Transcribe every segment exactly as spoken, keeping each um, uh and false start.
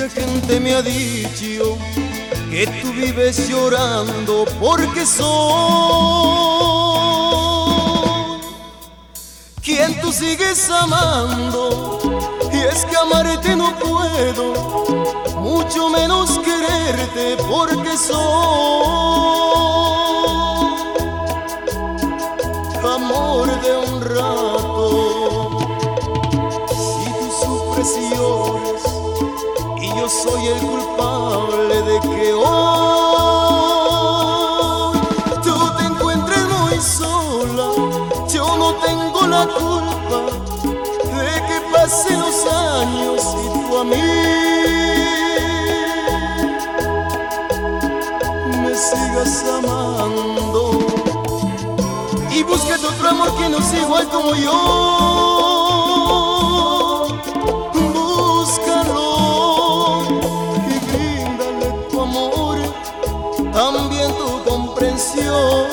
Mucha gente me ha dicho que tú vives llorando porque soy quien tú sigues amando. Y es que amarte no puedo, mucho menos quererte porque soy amor de un rato. Si tú sufres y lloras y yo soy el culpable de que hoy tú te encuentres muy sola, yo no tengo la culpa de que pasen los años y tú a mí me sigas amando y busques otro amor que no sea igual como yo. También tu comprensión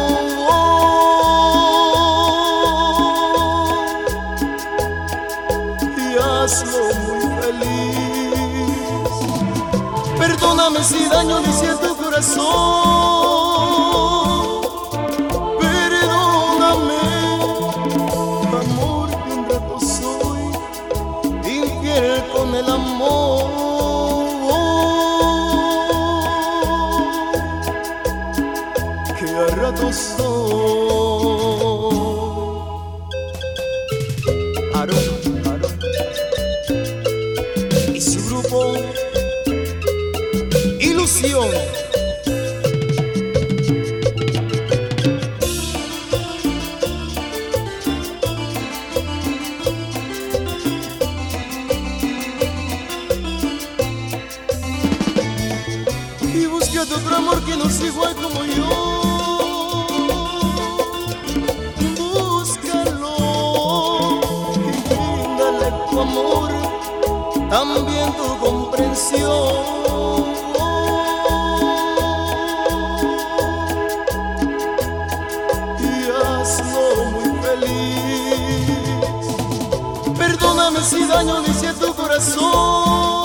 y hazlo muy feliz. Perdóname si daño le hice a tu corazón. Perdóname, amor, que un rato soy infiel con el amor. Que a ratos soy. Aarón, Aarón y su grupo Ilusión. Y búscate otro amor que no sea igual como yo. Amor, también tu comprensión y hazlo muy feliz. Perdóname si daño le hice a tu corazón.